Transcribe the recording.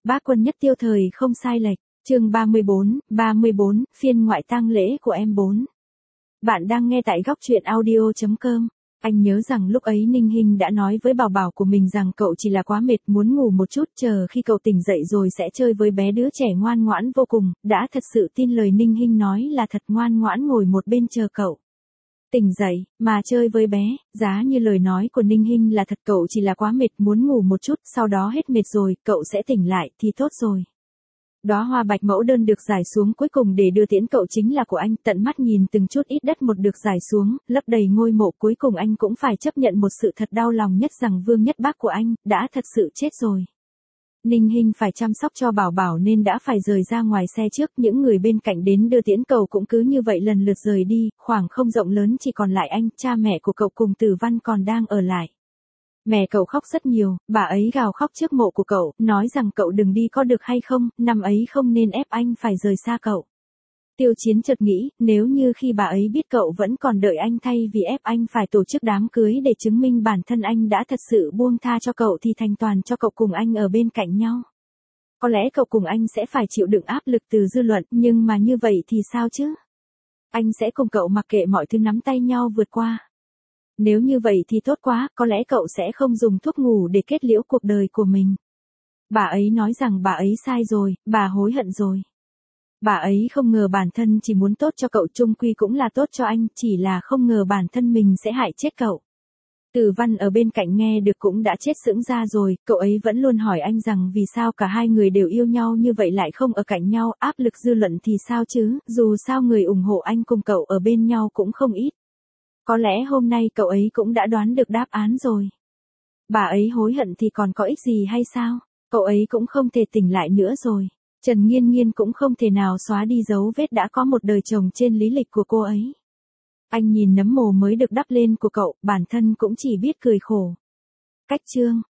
Bác Quân nhất tiêu thời không sai lệch. Chương 34, phiên ngoại tang lễ của em 4. Bạn đang nghe tại góc truyện audio.com. Anh nhớ rằng lúc ấy Ninh Hinh đã nói với bảo bảo của mình rằng cậu chỉ là quá mệt muốn ngủ một chút, chờ khi cậu tỉnh dậy rồi sẽ chơi với bé, đứa trẻ ngoan ngoãn vô cùng, đã thật sự tin lời Ninh Hinh nói là thật, ngoan ngoãn ngồi một bên chờ cậu tỉnh dậy, mà chơi với bé. Giá như lời nói của Ninh Hinh là thật, cậu chỉ là quá mệt muốn ngủ một chút, sau đó hết mệt rồi, cậu sẽ tỉnh lại thì tốt rồi. Đóa hoa bạch mẫu đơn được rải xuống cuối cùng để đưa tiễn cậu chính là của anh, tận mắt nhìn từng chút ít đất một được rải xuống, lấp đầy ngôi mộ, cuối cùng anh cũng phải chấp nhận một sự thật đau lòng nhất rằng Vương Nhất Bác của anh đã thật sự chết rồi. Ninh Hinh phải chăm sóc cho bảo bảo nên đã phải rời ra ngoài xe trước, những người bên cạnh đến đưa tiễn cậu cũng cứ như vậy lần lượt rời đi, khoảng không rộng lớn chỉ còn lại anh, cha mẹ của cậu cùng Tử Văn còn đang ở lại. Mẹ cậu khóc rất nhiều, bà ấy gào khóc trước mộ của cậu, nói rằng cậu đừng đi có được hay không, năm ấy không nên ép anh phải rời xa cậu. Tiêu Chiến chợt nghĩ, nếu như khi bà ấy biết cậu vẫn còn đợi anh thay vì ép anh phải tổ chức đám cưới để chứng minh bản thân anh đã thật sự buông tha cho cậu thì thành toàn cho cậu cùng anh ở bên cạnh nhau. Có lẽ cậu cùng anh sẽ phải chịu đựng áp lực từ dư luận, nhưng mà như vậy thì sao chứ? Anh sẽ cùng cậu mặc kệ mọi thứ, nắm tay nhau vượt qua. Nếu như vậy thì tốt quá, có lẽ cậu sẽ không dùng thuốc ngủ để kết liễu cuộc đời của mình. Bà ấy nói rằng bà ấy sai rồi, bà hối hận rồi. Bà ấy không ngờ bản thân chỉ muốn tốt cho cậu, chung quy cũng là tốt cho anh, chỉ là không ngờ bản thân mình sẽ hại chết cậu. Tử Văn ở bên cạnh nghe được cũng đã chết sững ra rồi, cậu ấy vẫn luôn hỏi anh rằng vì sao cả hai người đều yêu nhau như vậy lại không ở cạnh nhau, áp lực dư luận thì sao chứ, dù sao người ủng hộ anh cùng cậu ở bên nhau cũng không ít. Có lẽ hôm nay cậu ấy cũng đã đoán được đáp án rồi. Bà ấy hối hận thì còn có ích gì hay sao? Cậu ấy cũng không thể tỉnh lại nữa rồi. Trần Nghiên Nghiên cũng không thể nào xóa đi dấu vết đã có một đời chồng trên lý lịch của cô ấy. Anh nhìn nấm mồ mới được đắp lên của cậu, bản thân cũng chỉ biết cười khổ. Cách chương